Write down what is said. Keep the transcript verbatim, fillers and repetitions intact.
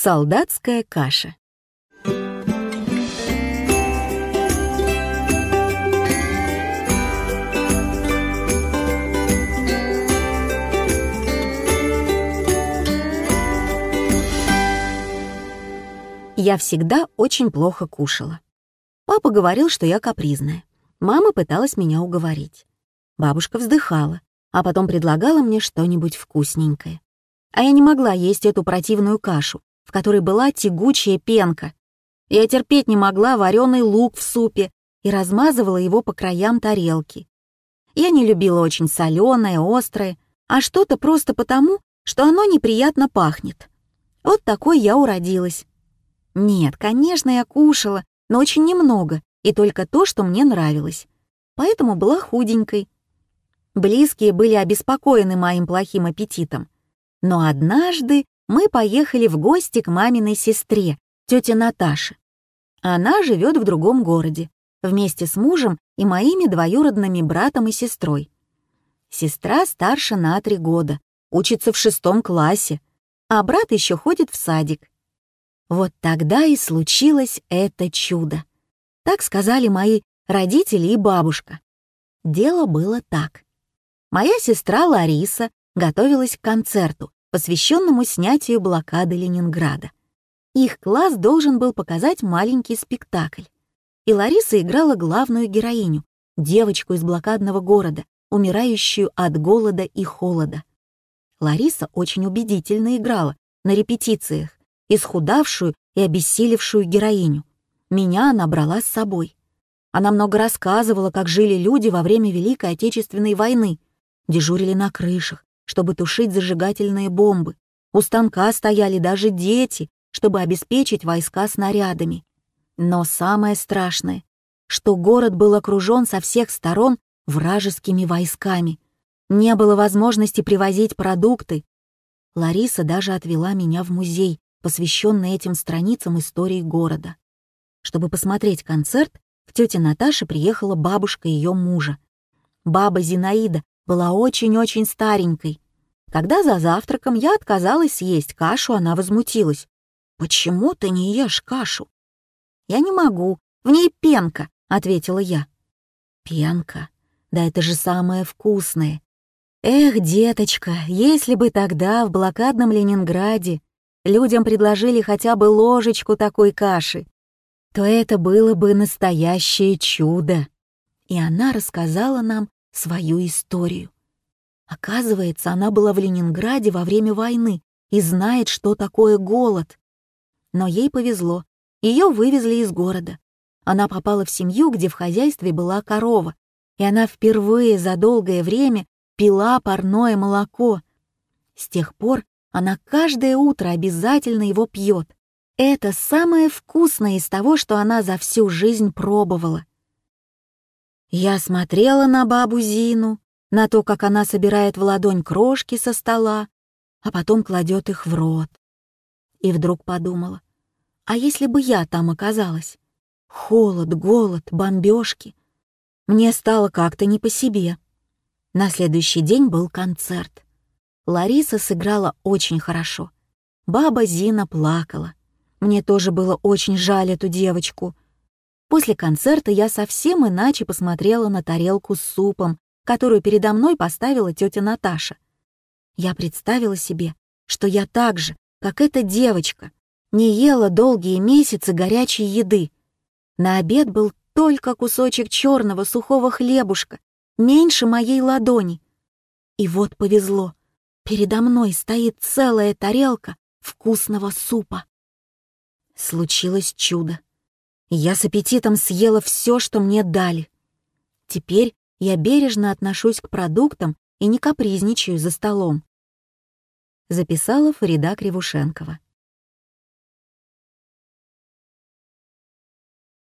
Солдатская каша. Я всегда очень плохо кушала. Папа говорил, что я капризная. Мама пыталась меня уговорить. Бабушка вздыхала, а потом предлагала мне что-нибудь вкусненькое. А я не могла есть эту противную кашу, в которой была тягучая пенка. Я терпеть не могла вареный лук в супе и размазывала его по краям тарелки. Я не любила очень соленое, острое, а что-то просто потому, что оно неприятно пахнет. Вот такой я уродилась. Нет, конечно, я кушала, но очень немного, и только то, что мне нравилось. Поэтому была худенькой. Близкие были обеспокоены моим плохим аппетитом. Но однажды мы поехали в гости к маминой сестре, тете Наташе. Она живет в другом городе, вместе с мужем и моими двоюродными братом и сестрой. Сестра старше на три года, учится в шестом классе, а брат еще ходит в садик. Вот тогда и случилось это чудо. Так сказали мои родители и бабушка. Дело было так. Моя сестра Лариса готовилась к концерту, посвященному снятию блокады Ленинграда. Их класс должен был показать маленький спектакль. И Лариса играла главную героиню, девочку из блокадного города, умирающую от голода и холода. Лариса очень убедительно играла на репетициях, исхудавшую и обессилевшую героиню. Меня она брала с собой. Она много рассказывала, как жили люди во время Великой Отечественной войны, дежурили на крышах, чтобы тушить зажигательные бомбы. У станка стояли даже дети, чтобы обеспечить войска снарядами. Но самое страшное, что город был окружен со всех сторон вражескими войсками. Не было возможности привозить продукты. Лариса даже отвела меня в музей, посвященный этим страницам истории города. Чтобы посмотреть концерт, к тете Наташе приехала бабушка ее мужа. Баба Зинаида была очень-очень старенькой. Когда за завтраком я отказалась съесть кашу, она возмутилась. «Почему ты не ешь кашу?» «Я не могу, в ней пенка», — ответила я. «Пенка? Да это же самое вкусное. Эх, деточка, если бы тогда в блокадном Ленинграде людям предложили хотя бы ложечку такой каши, то это было бы настоящее чудо». И она рассказала нам свою историю. Оказывается, она была в Ленинграде во время войны и знает, что такое голод. Но ей повезло, ее вывезли из города. Она попала в семью, где в хозяйстве была корова, и она впервые за долгое время пила парное молоко. С тех пор она каждое утро обязательно его пьет. Это самое вкусное из того, что она за всю жизнь пробовала. Я смотрела на бабу Зину, на то, как она собирает в ладонь крошки со стола, а потом кладет их в рот. И вдруг подумала, а если бы я там оказалась? Холод, голод, бомбежки. Мне стало как-то не по себе. На следующий день был концерт. Лариса сыграла очень хорошо. Баба Зина плакала. Мне тоже было очень жаль эту девочку. После концерта я совсем иначе посмотрела на тарелку с супом, которую передо мной поставила тетя Наташа. Я представила себе, что я так же, как эта девочка, не ела долгие месяцы горячей еды. На обед был только кусочек черного сухого хлебушка, меньше моей ладони. И вот повезло, передо мной стоит целая тарелка вкусного супа. Случилось чудо. Я с аппетитом съела все, что мне дали. Теперь я бережно отношусь к продуктам и не капризничаю за столом. Записала Фарида Кривушенкова.